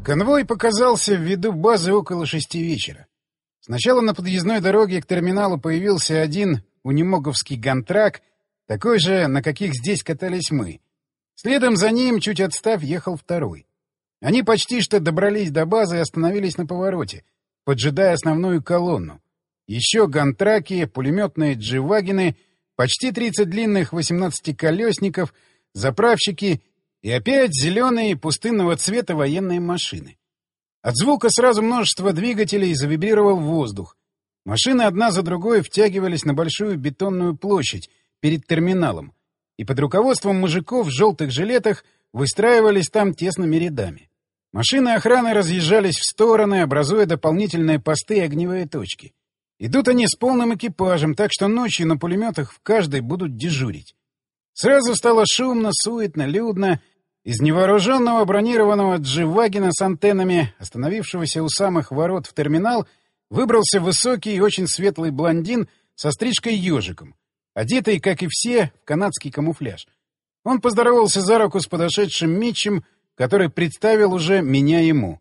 Конвой показался в виду базы около 6 вечера. Сначала на подъездной дороге к терминалу появился один унемоговский гантрак, такой же, на каких здесь катались мы. Следом за ним, чуть отстав, ехал второй. Они почти что добрались до базы и остановились на повороте, поджидая основную колонну. Еще гантраки, пулеметные дживагины, почти 30 длинных 18-колесников, заправщики и опять зеленые пустынного цвета военные машины. От звука сразу множество двигателей завибрировал воздух. Машины одна за другой втягивались на большую бетонную площадь перед терминалом, и под руководством мужиков в желтых жилетах выстраивались там тесными рядами. Машины охраны разъезжались в стороны, образуя дополнительные посты и огневые точки. Идут они с полным экипажем, так что ночью на пулеметах в каждой будут дежурить. Сразу стало шумно, суетно, людно. Из невооруженного бронированного дживагина с антеннами, остановившегося у самых ворот в терминал, выбрался высокий и очень светлый блондин со стрижкой-ежиком, одетый, как и все, в канадский камуфляж. Он поздоровался за руку с подошедшим Митчем, который представил уже меня ему.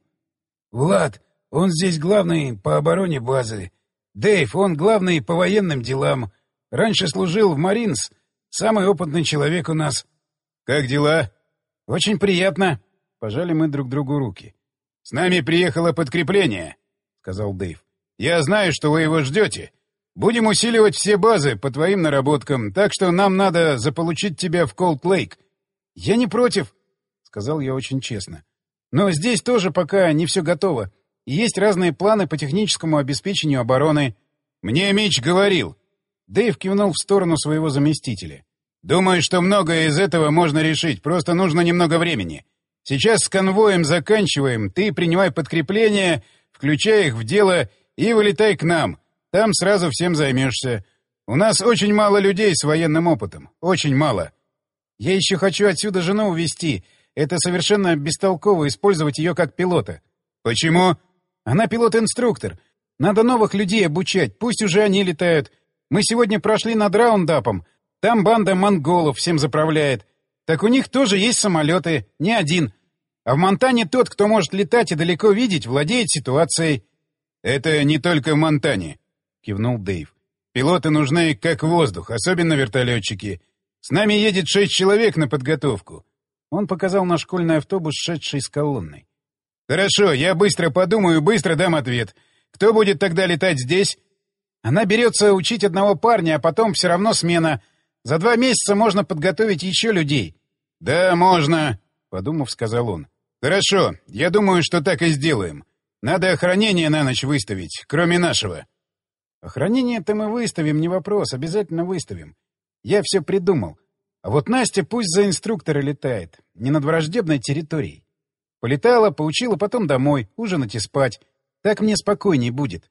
«Влад, он здесь главный по обороне базы. Дэйв, он главный по военным делам. Раньше служил в Маринс. Самый опытный человек у нас». «Как дела?» «Очень приятно». Пожали мы друг другу руки. «С нами приехало подкрепление», — сказал Дэйв. «Я знаю, что вы его ждете. Будем усиливать все базы по твоим наработкам, так что нам надо заполучить тебя в Колд-Лейк». «Я не против», — сказал я очень честно. «Но здесь тоже пока не все готово. И есть разные планы по техническому обеспечению обороны». «Мне Митч говорил». Дэйв кивнул в сторону своего заместителя. «Думаю, что многое из этого можно решить, просто нужно немного времени. Сейчас с конвоем заканчиваем, ты принимай подкрепление, включай их в дело и вылетай к нам. Там сразу всем займешься. У нас очень мало людей с военным опытом. Очень мало». «Я еще хочу отсюда жену увезти. Это совершенно бестолково использовать ее как пилота». «Почему?» «Она пилот-инструктор. Надо новых людей обучать, пусть уже они летают. Мы сегодня прошли над Раундапом. Там банда монголов всем заправляет. Так у них тоже есть самолеты, не один. А в Монтане тот, кто может летать и далеко видеть, владеет ситуацией». «Это не только в Монтане», — кивнул Дэйв. «Пилоты нужны как воздух, особенно вертолетчики. С нами едет 6 человек на подготовку». Он показал на школьный автобус, шедший с колонной. «Хорошо, я быстро подумаю, быстро дам ответ. Кто будет тогда летать здесь?» «Она берется учить одного парня, а потом все равно смена. За 2 месяца можно подготовить еще людей». «Да, можно», — подумав, сказал он. «Хорошо, я думаю, что так и сделаем. Надо охранение на ночь выставить, кроме нашего». «Охранение-то мы выставим, не вопрос, обязательно выставим. Я все придумал. А вот Настя пусть за инструктора летает, не над враждебной территорией. Полетала, поучила, потом домой, ужинать и спать. Так мне спокойней будет.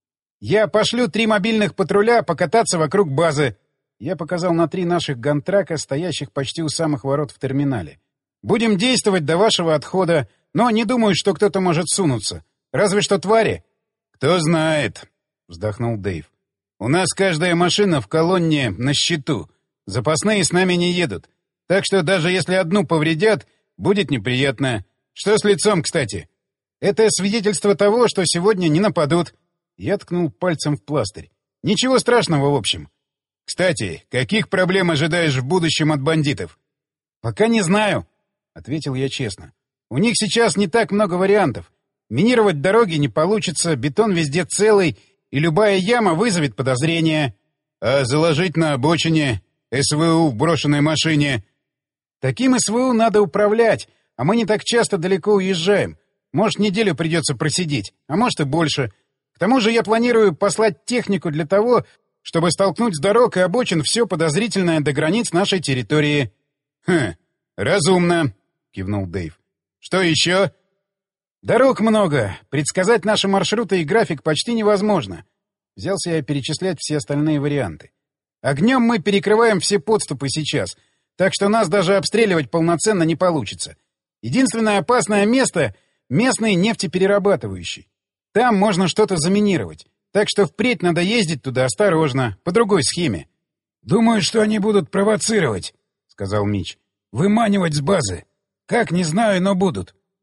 Я пошлю 3 мобильных патруля покататься вокруг базы». Я показал на 3 наших гантрака, стоящих почти у самых ворот в терминале. «Будем действовать до вашего отхода, но не думаю, что кто-то может сунуться. Разве что твари». «Кто знает», — вздохнул Дэйв. «У нас каждая машина в колонне на счету. Запасные с нами не едут. Так что даже если одну повредят, будет неприятно. Что с лицом, кстати?» «Это свидетельство того, что сегодня не нападут». Я ткнул пальцем в пластырь. «Ничего страшного, в общем». «Кстати, каких проблем ожидаешь в будущем от бандитов?» «Пока не знаю», — ответил я честно. «У них сейчас не так много вариантов. Минировать дороги не получится, бетон везде целый, и любая яма вызовет подозрения». «А заложить на обочине СВУ в брошенной машине?» «Таким СВУ надо управлять, а мы не так часто далеко уезжаем. Может, неделю придется просидеть, а может и больше. К тому же я планирую послать технику для того, чтобы столкнуть с дорог и обочин все подозрительное до границ нашей территории». «Хм, разумно», — кивнул Дэйв. «Что еще?» «Дорог много. Предсказать наши маршруты и график почти невозможно». Взялся я перечислять все остальные варианты. «Огнем мы перекрываем все подступы сейчас, так что нас даже обстреливать полноценно не получится. Единственное опасное место — местный нефтеперерабатывающий. Там можно что-то заминировать. Так что впредь надо ездить туда осторожно, по другой схеме». «Думаю, что они будут провоцировать», — сказал Митч. «Выманивать с базы. Как, не знаю, но будут».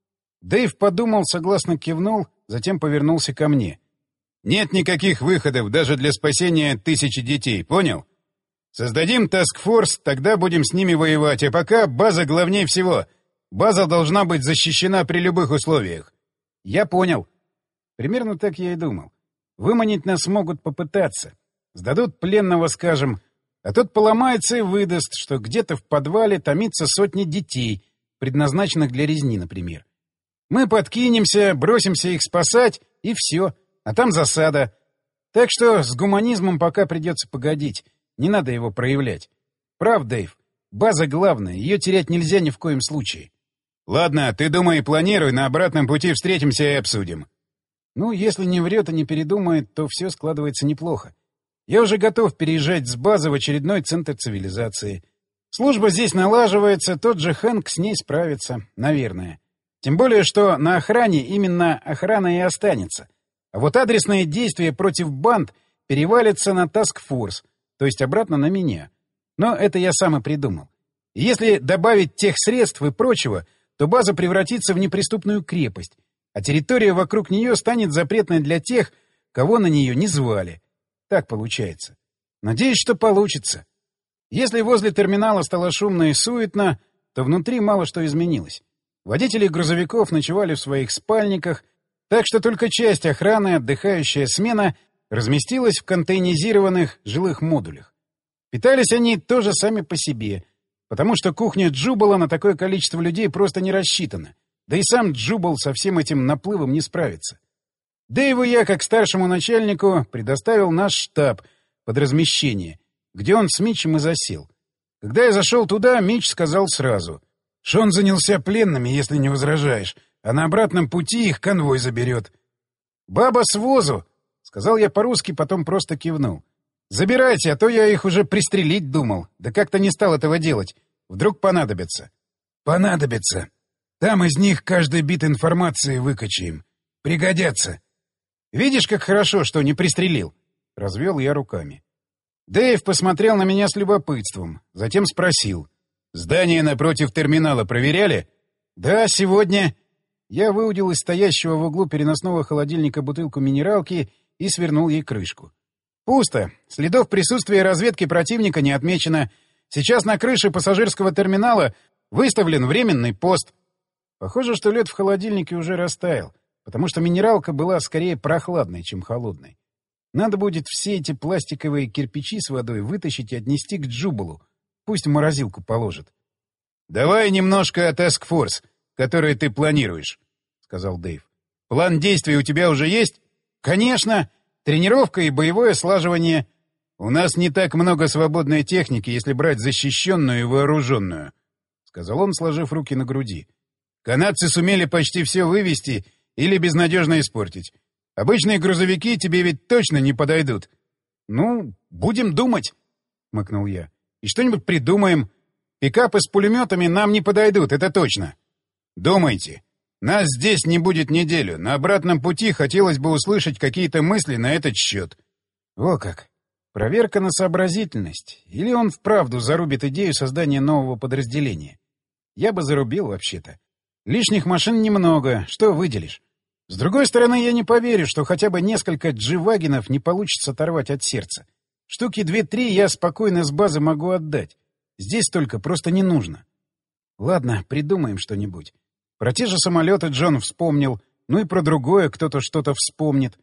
Дэйв подумал, согласно кивнул, затем повернулся ко мне. Нет никаких выходов даже для спасения 1000 детей, понял? Создадим таск-форс, тогда будем с ними воевать, а пока база главнее всего. База должна быть защищена при любых условиях. Я понял. Примерно так я и думал. Выманить нас могут попытаться. Сдадут пленного, скажем, а тот поломается и выдаст, что где-то в подвале томится сотни детей, предназначенных для резни, например. Мы подкинемся, бросимся их спасать, и все. А там засада. Так что с гуманизмом пока придется погодить. Не надо его проявлять. Прав, Дэйв. База главная, ее терять нельзя ни в коем случае. Ладно, ты думай и планируй, на обратном пути встретимся и обсудим. Ну, если не врет и не передумает, то все складывается неплохо. Я уже готов переезжать с базы в очередной центр цивилизации. Служба здесь налаживается, тот же Хэнк с ней справится, наверное. Тем более, что на охране именно охрана и останется. А вот адресные действия против банд перевалятся на таск-форс, то есть обратно на меня. Но это я сам и придумал. И если добавить тех средств и прочего, то база превратится в неприступную крепость, а территория вокруг нее станет запретной для тех, кого на нее не звали. Так получается. Надеюсь, что получится. Если возле терминала стало шумно и суетно, то внутри мало что изменилось. Водители грузовиков ночевали в своих спальниках, так что только часть охраны, отдыхающая смена, разместилась в контейнеризированных жилых модулях. Питались они тоже сами по себе, потому что кухня Джубала на такое количество людей просто не рассчитана, да и сам Джубал со всем этим наплывом не справится. Дэйву я, как старшему начальнику, предоставил наш штаб под размещение, где он с Митчем и засел. Когда я зашел туда, Митч сказал сразу: «Шон занялся пленными, если не возражаешь, а на обратном пути их конвой заберет». «Баба с возу!» — сказал я по-русски, потом просто кивнул. «Забирайте, а то я их уже пристрелить думал. Да как-то не стал этого делать. Вдруг понадобится». «Понадобится. Там из них каждый бит информации выкачаем. Пригодятся». «Видишь, как хорошо, что не пристрелил?» — развел я руками. Дэйв посмотрел на меня с любопытством, затем спросил: «Здание напротив терминала проверяли?» «Да, сегодня». Я выудил из стоящего в углу переносного холодильника бутылку минералки и свернул ей крышку. «Пусто. Следов присутствия разведки противника не отмечено. Сейчас на крыше пассажирского терминала выставлен временный пост». Похоже, что лед в холодильнике уже растаял, потому что минералка была скорее прохладной, чем холодной. Надо будет все эти пластиковые кирпичи с водой вытащить и отнести к Джубалу. Пусть в морозилку положит. «Давай немножко о таск-форс, который ты планируешь», — сказал Дэйв. «План действий у тебя уже есть?» «Конечно! Тренировка и боевое слаживание». «У нас не так много свободной техники, если брать защищенную и вооруженную», — сказал он, сложив руки на груди. «Канадцы сумели почти все вывести или безнадежно испортить. Обычные грузовики тебе ведь точно не подойдут». «Ну, будем думать», — хмыкнул я. «И что-нибудь придумаем. Пикапы с пулеметами нам не подойдут, это точно». «Думайте. Нас здесь не будет неделю. На обратном пути хотелось бы услышать какие-то мысли на этот счет». О как! Проверка на сообразительность. Или он вправду зарубит идею создания нового подразделения? Я бы зарубил вообще-то. Лишних машин немного, что выделишь? С другой стороны, я не поверю, что хотя бы несколько джи-вагенов не получится оторвать от сердца. Штуки 2-3 я спокойно с базы могу отдать. Здесь только просто не нужно. Ладно, придумаем что-нибудь. Про те же самолеты Джон вспомнил, ну и про другое кто-то что-то вспомнит.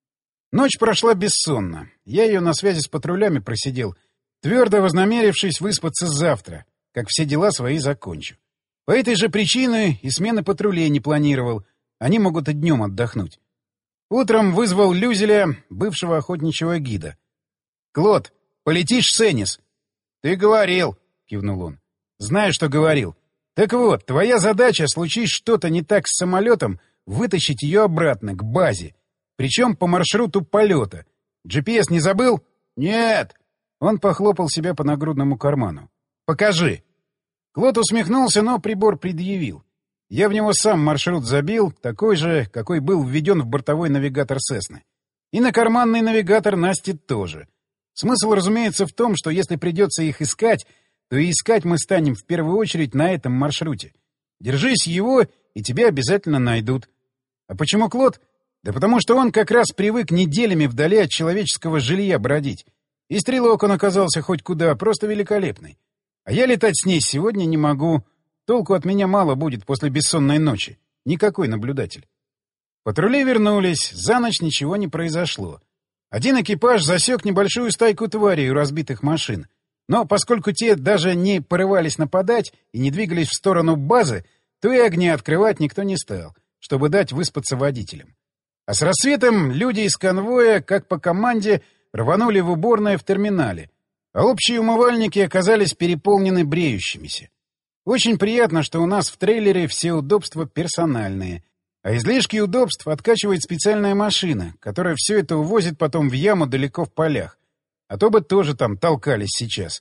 Ночь прошла бессонно. Я ее на связи с патрулями просидел, твердо вознамерившись выспаться завтра, как все дела свои закончу. По этой же причине и смены патрулей не планировал. Они могут и днем отдохнуть. Утром вызвал Люзеля, бывшего охотничьего гида. «Клод, полетишь с Энис?» «Ты говорил», — кивнул он. «Знаю, что говорил. Так вот, твоя задача, случись что-то не так с самолетом, вытащить ее обратно, к базе. Причем по маршруту полета. GPS не забыл?» «Нет». Он похлопал себя по нагрудному карману. «Покажи». Клод усмехнулся, но прибор предъявил. Я в него сам маршрут забил, такой же, какой был введен в бортовой навигатор Сесны. И на карманный навигатор Насти тоже. Смысл, разумеется, в том, что если придется их искать, то и искать мы станем в первую очередь на этом маршруте. Держись его, и тебя обязательно найдут. А почему Клод? Да потому что он как раз привык неделями вдали от человеческого жилья бродить. И стрелок он оказался хоть куда, просто великолепный. А я летать с ней сегодня не могу. Толку от меня мало будет после бессонной ночи. Никакой наблюдатель. Патрули вернулись, за ночь ничего не произошло. Один экипаж засек небольшую стайку тварей у разбитых машин. Но поскольку те даже не порывались нападать и не двигались в сторону базы, то и огня открывать никто не стал, чтобы дать выспаться водителям. А с рассветом люди из конвоя, как по команде, рванули в уборное в терминале, а общие умывальники оказались переполнены бреющимися. Очень приятно, что у нас в трейлере все удобства персональные, а излишки удобств откачивает специальная машина, которая все это увозит потом в яму далеко в полях, а то бы тоже там толкались сейчас.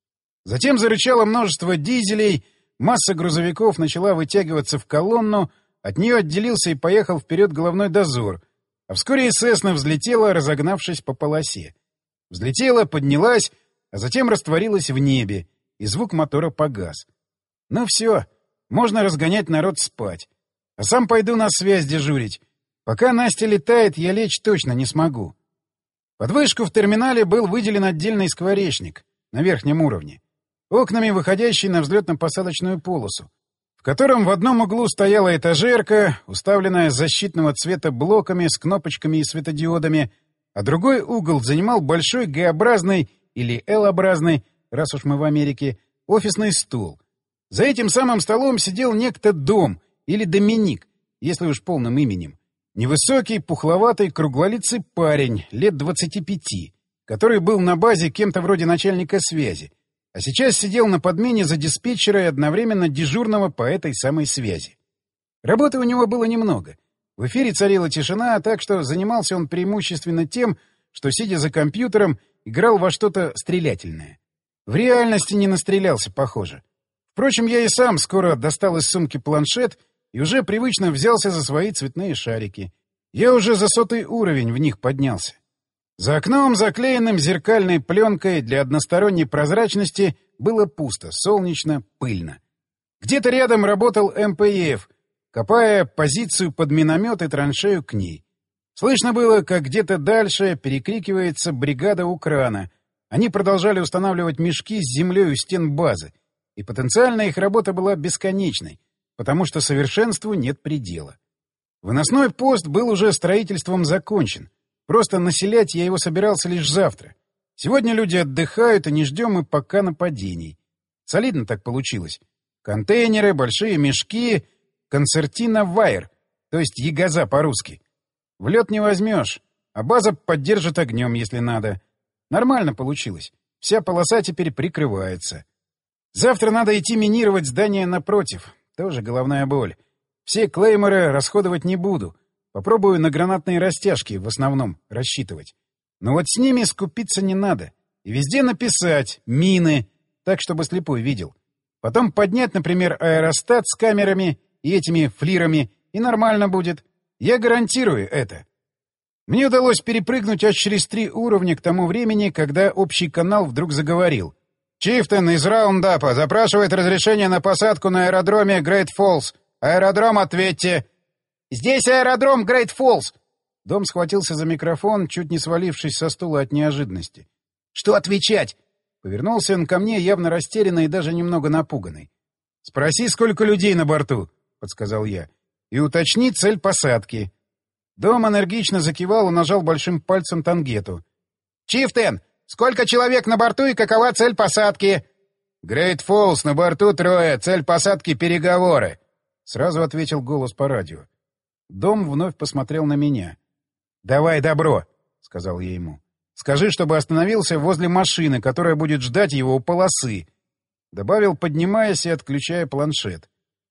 Затем зарычало множество дизелей, масса грузовиков начала вытягиваться в колонну, от нее отделился и поехал вперед головной дозор, а вскоре и Сесна взлетела, разогнавшись по полосе. Взлетела, поднялась, а затем растворилась в небе, и звук мотора погас. Ну все, можно разгонять народ спать. А сам пойду на связь дежурить. Пока Настя летает, я лечь точно не смогу. Под вышку в терминале был выделен отдельный скворечник на верхнем уровне, окнами выходящий на взлетно-посадочную полосу, в котором в одном углу стояла этажерка, уставленная защитного цвета блоками с кнопочками и светодиодами, а другой угол занимал большой Г-образный или Л-образный, раз уж мы в Америке, офисный стол. За этим самым столом сидел некто Дом или Доминик, если уж полным именем. Невысокий, пухловатый, круглолицый парень, лет 25, который был на базе кем-то вроде начальника связи, а сейчас сидел на подмене за диспетчера и одновременно дежурного по этой самой связи. Работы у него было немного. В эфире царила тишина, так что занимался он преимущественно тем, что, сидя за компьютером, играл во что-то стрелятельное. В реальности не настрелялся, похоже. Впрочем, я и сам скоро достал из сумки планшет и уже привычно взялся за свои цветные шарики. Я уже за 100-й уровень в них поднялся. За окном, заклеенным зеркальной пленкой для односторонней прозрачности, было пусто, солнечно, пыльно. Где-то рядом работал МПЕФ, копая позицию под миномет и траншею к ней. Слышно было, как где-то дальше перекрикивается бригада у крана. Они продолжали устанавливать мешки с землей у стен базы, и потенциально их работа была бесконечной, потому что совершенству нет предела. Выносной пост был уже строительством закончен. Просто населять я его собирался лишь завтра. Сегодня люди отдыхают, и не ждем мы пока нападений. Солидно так получилось. Контейнеры, большие мешки, концертина вайр, то есть ягоза по-русски. В лед не возьмешь, а база поддержит огнем, если надо. Нормально получилось. Вся полоса теперь прикрывается. Завтра надо идти минировать здание напротив. Тоже головная боль. Все клейморы расходовать не буду. Попробую на гранатные растяжки в основном рассчитывать. Но вот с ними скупиться не надо. И везде написать «мины», так, чтобы слепой видел. Потом поднять, например, аэростат с камерами и этими флирами, и нормально будет. Я гарантирую это. Мне удалось перепрыгнуть аж через 3 уровня к тому времени, когда общий канал вдруг заговорил. «Чифтен из Раундапа запрашивает разрешение на посадку на аэродроме Грейт Фоллс. Аэродром, ответьте!» «Здесь аэродром Грейт Фоллс!» Дом схватился за микрофон, чуть не свалившись со стула от неожиданности. «Что отвечать?» Повернулся он ко мне, явно растерянный и даже немного напуганный. «Спроси, сколько людей на борту», — подсказал я, — «и уточни цель посадки». Дом энергично закивал и нажал большим пальцем тангету. «Чифтен! Сколько человек на борту и какова цель посадки?» «Грейт Фоллс, на борту 3, цель посадки — переговоры», — сразу ответил голос по радио. Дом вновь посмотрел на меня. «Давай добро», — сказал я ему. «Скажи, чтобы остановился возле машины, которая будет ждать его у полосы», — добавил, поднимаясь и отключая планшет.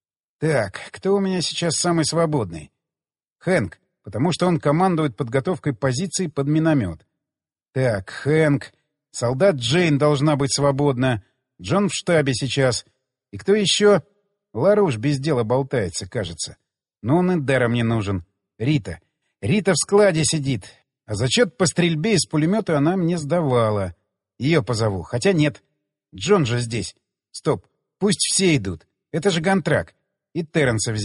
«Так, кто у меня сейчас самый свободный?» «Хэнк, потому что он командует подготовкой позиций под миномет. Так, Хэнк. Солдат Джейн должна быть свободна. Джон в штабе сейчас. И кто еще? Ларуш без дела болтается, кажется. Но он и даром не нужен. Рита. Рита в складе сидит. А зачет по стрельбе из пулемета она мне сдавала. Ее позову. Хотя нет. Джон же здесь. Стоп. Пусть все идут. Это же Гантрак. И Терренса взять.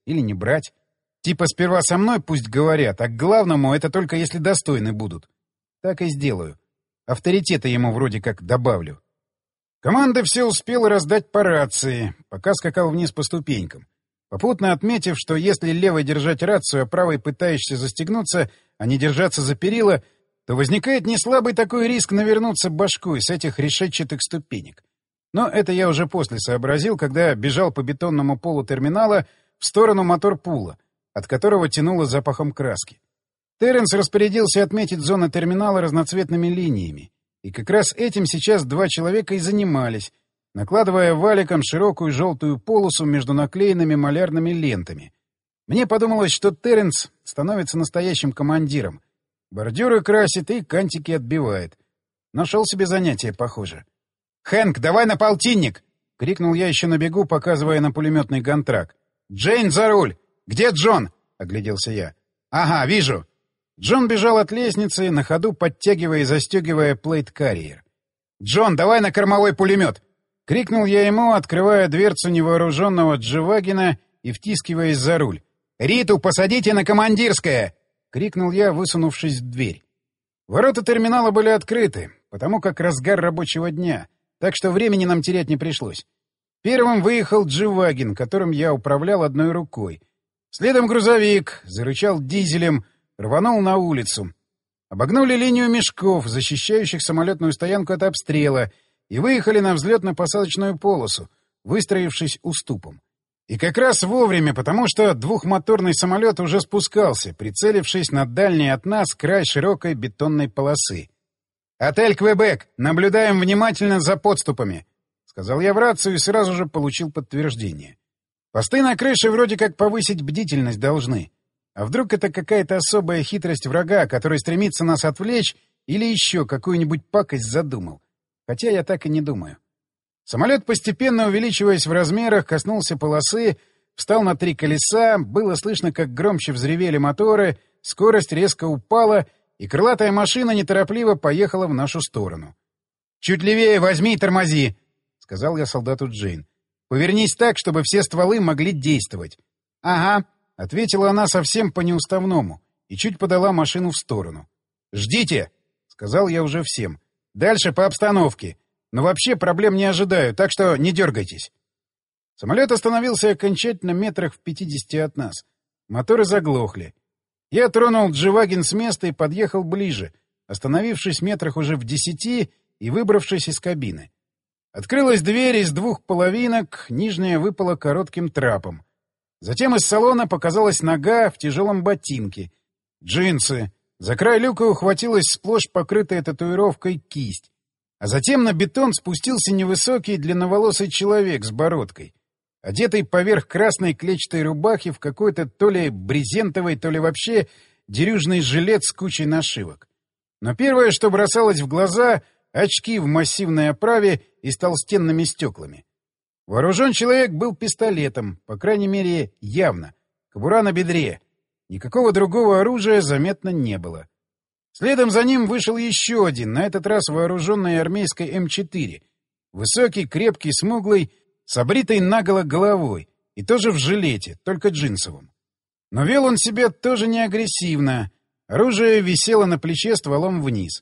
или не брать. Типа сперва со мной пусть говорят, а к главному это только если достойны будут. Так и сделаю. Авторитета ему вроде как добавлю. Команда все успела раздать по рации, пока скакал вниз по ступенькам. Попутно отметив, что если левой держать рацию, а правой пытаешься застегнуться, а не держаться за перила, то возникает неслабый такой риск навернуться башкой с этих решетчатых ступенек. Но это я уже после сообразил, когда бежал по бетонному полу терминала в сторону мотор-пула, от которого тянуло запахом краски. Терренс распорядился отметить зоны терминала разноцветными линиями, и как раз этим сейчас 2 человека и занимались, накладывая валиком широкую желтую полосу между наклеенными малярными лентами. Мне подумалось, что Терренс становится настоящим командиром. Бордюры красит и кантики отбивает. Нашел себе занятие, похоже. «Хэнк, давай на полтинник!» — крикнул я еще на бегу, показывая на пулеметный гантрак. «Джейн, за руль! Где Джон?» — огляделся я. «Ага, вижу!» Джон бежал от лестницы, на ходу подтягивая и застегивая плейт-карриер. «Джон, давай на кормовой пулемет!» — крикнул я ему, открывая дверцу невооруженного Дживагина и втискиваясь за руль. «Риту посадите на командирское!» — крикнул я, высунувшись в дверь. Ворота терминала были открыты, потому как разгар рабочего дня, так что времени нам терять не пришлось. Первым выехал Дживагин, которым я управлял одной рукой. Следом грузовик, зарычал дизелем, рванул на улицу. Обогнули линию мешков, защищающих самолетную стоянку от обстрела, и выехали на взлетно-посадочную полосу, выстроившись уступом. И как раз вовремя, потому что двухмоторный самолет уже спускался, прицелившись на дальний от нас край широкой бетонной полосы. «Отель Квебек! Наблюдаем внимательно за подступами!» — сказал я в рацию и сразу же получил подтверждение. Посты на крыше вроде как повысить бдительность должны. А вдруг это какая-то особая хитрость врага, который стремится нас отвлечь или еще какую-нибудь пакость задумал? Хотя я так и не думаю. Самолет, постепенно увеличиваясь в размерах, коснулся полосы, встал на 3 колеса, было слышно, как громче взревели моторы, скорость резко упала, и крылатая машина неторопливо поехала в нашу сторону. «Чуть левее возьми и тормози», — сказал я солдату Джейн. «Повернись так, чтобы все стволы могли действовать». «Ага», — ответила она совсем по-неуставному и чуть подала машину в сторону. «Ждите», — сказал я уже всем. «Дальше по обстановке. Но вообще проблем не ожидаю, так что не дергайтесь». Самолет остановился окончательно метрах в 50 от нас. Моторы заглохли. Я тронул Дживагин с места и подъехал ближе, остановившись метрах уже в 10 и выбравшись из кабины. Открылась дверь из 2 половинок, нижняя выпала коротким трапом. Затем из салона показалась нога в тяжелом ботинке. Джинсы. За край люка ухватилась сплошь покрытая татуировкой кисть. А затем на бетон спустился невысокий длинноволосый человек с бородкой, одетый поверх красной клетчатой рубахи в какой-то то ли брезентовый, то ли вообще дерюжный жилет с кучей нашивок. Но первое, что бросалось в глаза — очки в массивной оправе и с толстенными стеклами. Вооружен человек был пистолетом, по крайней мере, явно. Кобура на бедре. Никакого другого оружия заметно не было. Следом за ним вышел еще один, на этот раз вооруженный армейской М4. Высокий, крепкий, смуглый, с обритой наголо головой, и тоже в жилете, только джинсовом. Но вел он себя тоже не агрессивно. Оружие висело на плече стволом вниз.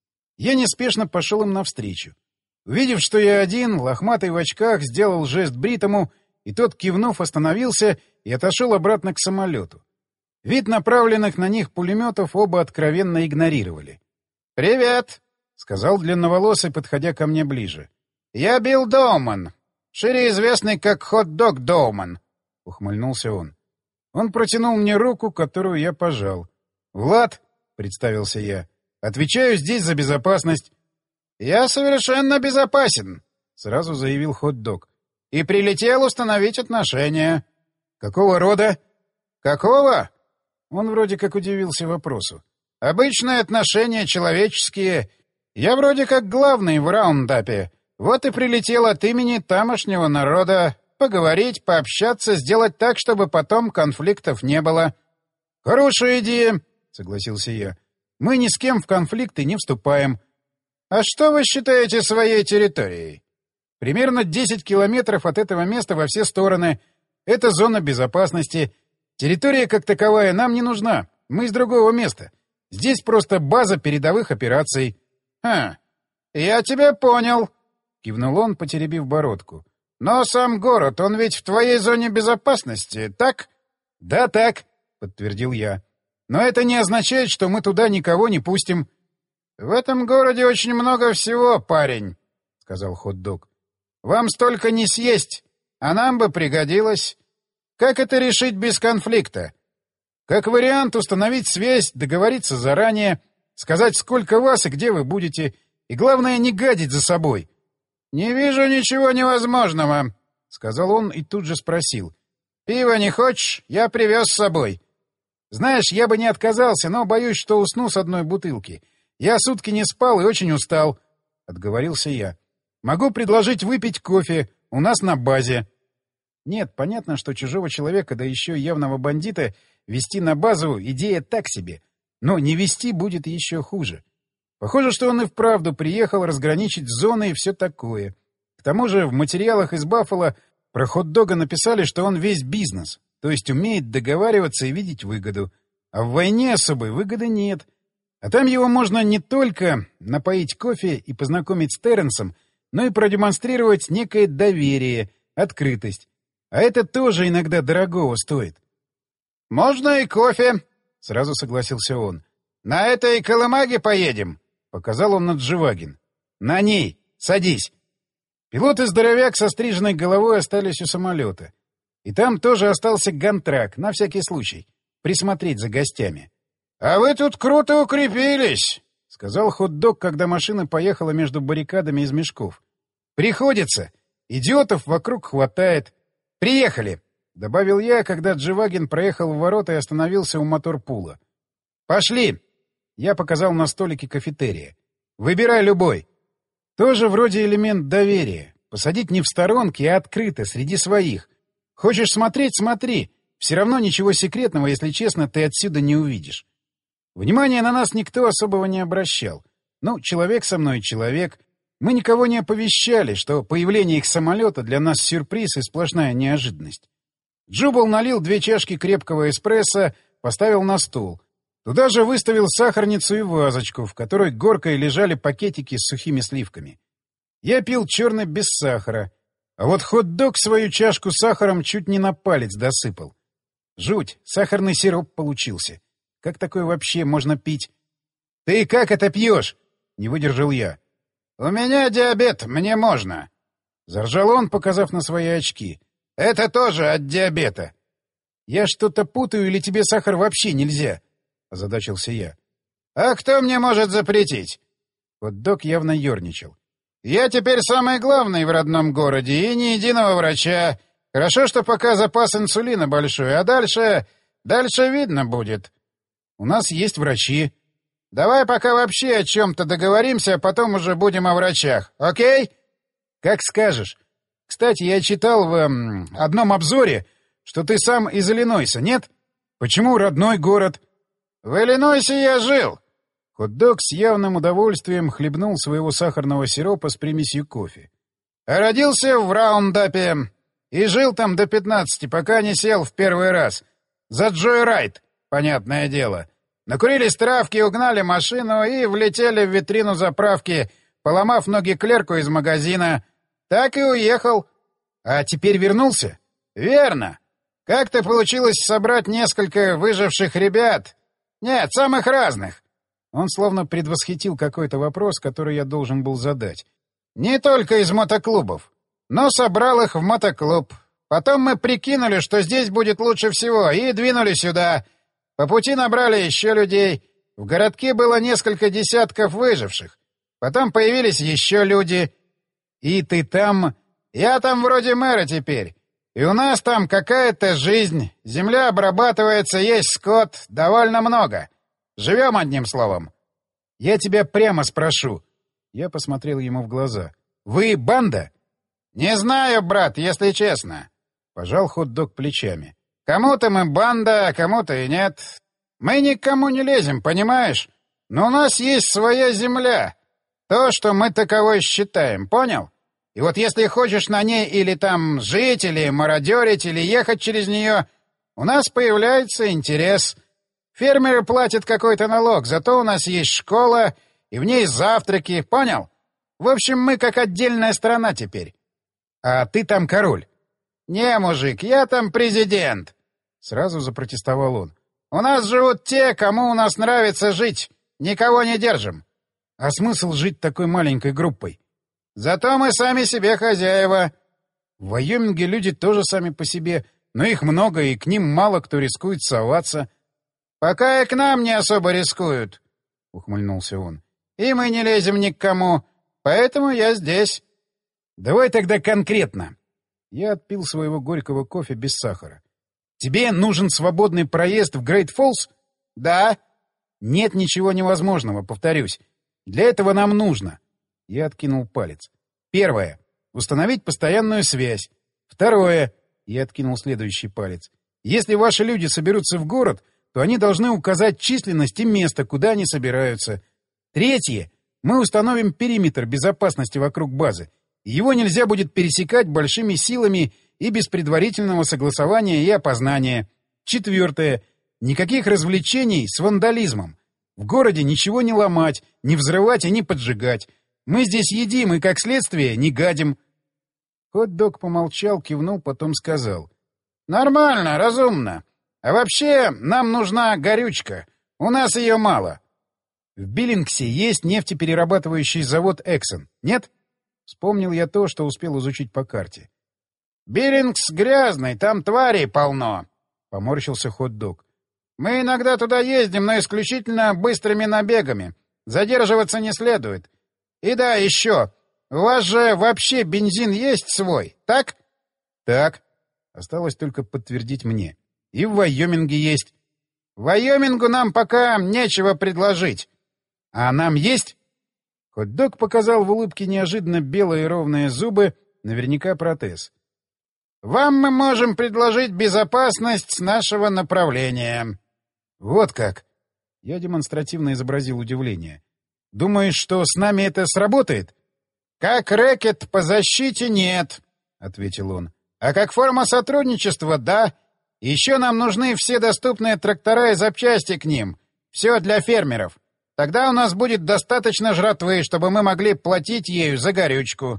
Я неспешно пошел им навстречу. Увидев, что я один, лохматый в очках сделал жест бритому, и тот, кивнув, остановился и отошел обратно к самолету. Вид направленных на них пулеметов оба откровенно игнорировали. «Привет!» — сказал длинноволосый, подходя ко мне ближе. «Я Билл Доуман, шире известный как Хот-дог Доуман», — ухмыльнулся он. Он протянул мне руку, которую я пожал. «Влад», — представился я, — «отвечаю здесь за безопасность». «Я совершенно безопасен», — сразу заявил Хот-дог. «И прилетел установить отношения». «Какого рода?» «Какого?» Он вроде как удивился вопросу. «Обычные отношения человеческие. Я вроде как главный в раундапе. Вот и прилетел от имени тамошнего народа поговорить, пообщаться, сделать так, чтобы потом конфликтов не было». «Хорошая идея», — согласился я. «Мы ни с кем в конфликты не вступаем». «А что вы считаете своей территорией?» «Примерно 10 километров от этого места во все стороны. Это зона безопасности. Территория как таковая нам не нужна. Мы из другого места. Здесь просто база передовых операций. — Я тебя понял, — кивнул он, потеребив бородку. — Но сам город, он ведь в твоей зоне безопасности, так? — Да, так, — подтвердил я. — Но это не означает, что мы туда никого не пустим. — В этом городе очень много всего, парень, — сказал хот-дог. — Вам столько не съесть, а нам бы пригодилось. Как это решить без конфликта? Как вариант, установить связь, договориться заранее, сказать, сколько вас и где вы будете, и, главное, не гадить за собой. — Не вижу ничего невозможного, — сказал он и тут же спросил. — Пива не хочешь? Я привез с собой. — Знаешь, я бы не отказался, но боюсь, что усну с одной бутылки. Я сутки не спал и очень устал, — отговорился я. — Могу предложить выпить кофе у нас на базе. Нет, понятно, что чужого человека, да еще явного бандита, вести на базу — идея так себе. Но не вести будет еще хуже. Похоже, что он и вправду приехал разграничить зоны и все такое. К тому же в материалах из Баффало про хот-дога написали, что он весь бизнес, то есть умеет договариваться и видеть выгоду. А в войне особой выгоды нет. А там его можно не только напоить кофе и познакомить с Терренсом, но и продемонстрировать некое доверие, открытость. А это тоже иногда дорогого стоит. — Можно и кофе, — сразу согласился он. — На этой колымаге поедем, — показал он на Дживагин. — На ней. Садись. Пилот и здоровяк со стриженной головой остались у самолета. И там тоже остался Гантрак, на всякий случай, присмотреть за гостями. — А вы тут круто укрепились, — сказал хот-дог, когда машина поехала между баррикадами из мешков. — Приходится. Идиотов вокруг хватает. Приехали, — добавил я, когда Дживагин проехал в ворота и остановился у мотор-пула. — Пошли. Я показал на столике кафетерия. — Выбирай любой. Тоже вроде элемент доверия. Посадить не в сторонке, а открыто, среди своих. Хочешь смотреть — смотри. Все равно ничего секретного, если честно, ты отсюда не увидишь. Внимания на нас никто особого не обращал. Ну, человек со мной человек. Мы никого не оповещали, что появление их самолета для нас сюрприз и сплошная неожиданность. Джубал налил 2 чашки крепкого эспрессо, поставил на стол. Туда же выставил сахарницу и вазочку, в которой горкой лежали пакетики с сухими сливками. Я пил черный без сахара, а вот хот-дог свою чашку с сахаром чуть не на палец досыпал. Жуть, сахарный сироп получился. Как такое вообще можно пить? — Ты как это пьешь? — не выдержал я. — У меня диабет, мне можно. Заржал он, показав на свои очки. — Это тоже от диабета. — Я что-то путаю или тебе сахар вообще нельзя? — озадачился я. — А кто мне может запретить? Хот-дог явно ерничал. — Я теперь самый главный в родном городе и ни единого врача. Хорошо, что пока запас инсулина большой, а дальше видно будет. — У нас есть врачи. — Давай пока вообще о чем-то договоримся, а потом уже будем о врачах. Окей? — Как скажешь. Кстати, я читал в одном обзоре, что ты сам из Иллинойса, нет? Почему родной город? — В Иллинойсе я жил. Хот-дог с явным удовольствием хлебнул своего сахарного сиропа с примесью кофе. — Родился в Раундапе и жил там до 15, пока не сел в первый раз. За Джойрайд, понятное дело. Накурились травки, угнали машину и влетели в витрину заправки, поломав ноги клерку из магазина. Так и уехал. А теперь вернулся? Верно. Как-то получилось собрать несколько выживших ребят. Нет, самых разных. Он словно предвосхитил какой-то вопрос, который я должен был задать. Не только из мотоклубов, но собрал их в мотоклуб. Потом мы прикинули, что здесь будет лучше всего, и двинули сюда. По пути набрали еще людей. В городке было несколько десятков выживших. Потом появились еще люди. И ты там... Я там вроде мэра теперь. И у нас там какая-то жизнь. Земля обрабатывается, есть скот. Довольно много. Живем одним словом. Я тебя прямо спрошу. Я посмотрел ему в глаза. Вы банда? Не знаю, брат, если честно. Пожал хот-дог плечами. Кому-то мы банда, а кому-то и нет. Мы никому не лезем, понимаешь? Но у нас есть своя земля. То, что мы таковой считаем, понял? И вот если хочешь на ней или там жить, или мародерить, или ехать через нее, у нас появляется интерес. Фермеры платят какой-то налог, зато у нас есть школа, и в ней завтраки, понял? В общем, мы как отдельная страна теперь. А ты там король. Не, мужик, я там президент. Сразу запротестовал он. У нас живут те, кому у нас нравится жить. Никого не держим. А смысл жить такой маленькой группой? Зато мы сами себе хозяева. В Вайоминге люди тоже сами по себе, но их много, и к ним мало кто рискует соваться. Пока и к нам не особо рискуют, — ухмыльнулся он. И мы не лезем ни к кому, поэтому я здесь. Давай тогда конкретно. Я отпил своего горького кофе без сахара. Тебе нужен свободный проезд в Грейт-Фоллс? Да. Нет ничего невозможного, повторюсь. Для этого нам нужно. Я откинул палец. Первое. Установить постоянную связь. Второе. Я откинул следующий палец. Если ваши люди соберутся в город, то они должны указать численность и место, куда они собираются. Третье. Мы установим периметр безопасности вокруг базы. Его нельзя будет пересекать большими силами и без предварительного согласования и опознания. Четвертое. Никаких развлечений с вандализмом. В городе ничего не ломать, не взрывать и не поджигать. Мы здесь едим и, как следствие, не гадим. Хот-дог помолчал, кивнул, потом сказал. Нормально, разумно. А вообще, нам нужна горючка. У нас ее мало. В Биллингсе есть нефтеперерабатывающий завод «Эксон». Нет? Вспомнил я то, что успел изучить по карте. Биллингс грязный, там тварей полно. Поморщился хот-дог. Мы иногда туда ездим, но исключительно быстрыми набегами. Задерживаться не следует. И да, еще. У вас же вообще бензин есть свой, так? Так. Осталось только подтвердить мне. И в Вайоминге есть. Вайомингу нам пока нечего предложить. А нам есть? Хот-дог показал в улыбке неожиданно белые ровные зубы, наверняка протез. Вам мы можем предложить безопасность нашего направления. Вот как. Я демонстративно изобразил удивление. Думаешь, что с нами это сработает? Как рэкет по защите нет, ответил он. А как форма сотрудничества, да. Еще нам нужны все доступные трактора и запчасти к ним. Все для фермеров. Тогда у нас будет достаточно жратвы, чтобы мы могли платить ею за горючку.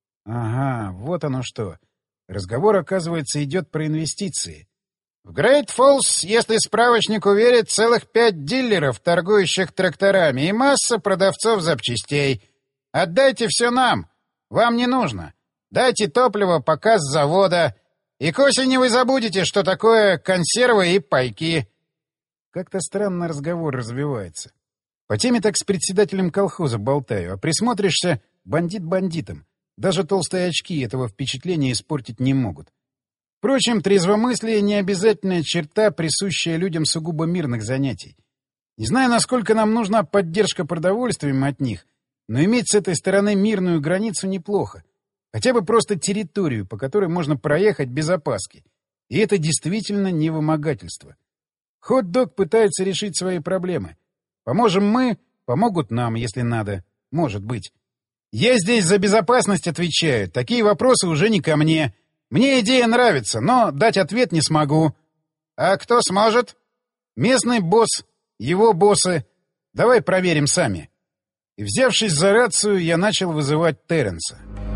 Ага, вот оно что. Разговор, оказывается, идет про инвестиции. В Грейт-Фоллс, если справочнику верить, целых 5 дилеров, торгующих тракторами, и масса продавцов запчастей. Отдайте все нам. Вам не нужно. Дайте топливо пока с завода. И к осени вы забудете, что такое консервы и пайки. Как-то странно разговор развивается. По теме так с председателем колхоза болтаю, а присмотришься — бандит бандитом. Даже толстые очки этого впечатления испортить не могут. Впрочем, трезвомыслие — не обязательная черта, присущая людям сугубо мирных занятий. Не знаю, насколько нам нужна поддержка продовольствием от них, но иметь с этой стороны мирную границу неплохо. Хотя бы просто территорию, по которой можно проехать без опаски. И это действительно не вымогательство. Хот-дог пытается решить свои проблемы. Поможем мы, помогут нам, если надо. Может быть. Я здесь за безопасность отвечаю. Такие вопросы уже не ко мне. Мне идея нравится, но дать ответ не смогу. А кто сможет? Местный босс, его боссы. Давай проверим сами. И, взявшись за рацию, я начал вызывать Терренса.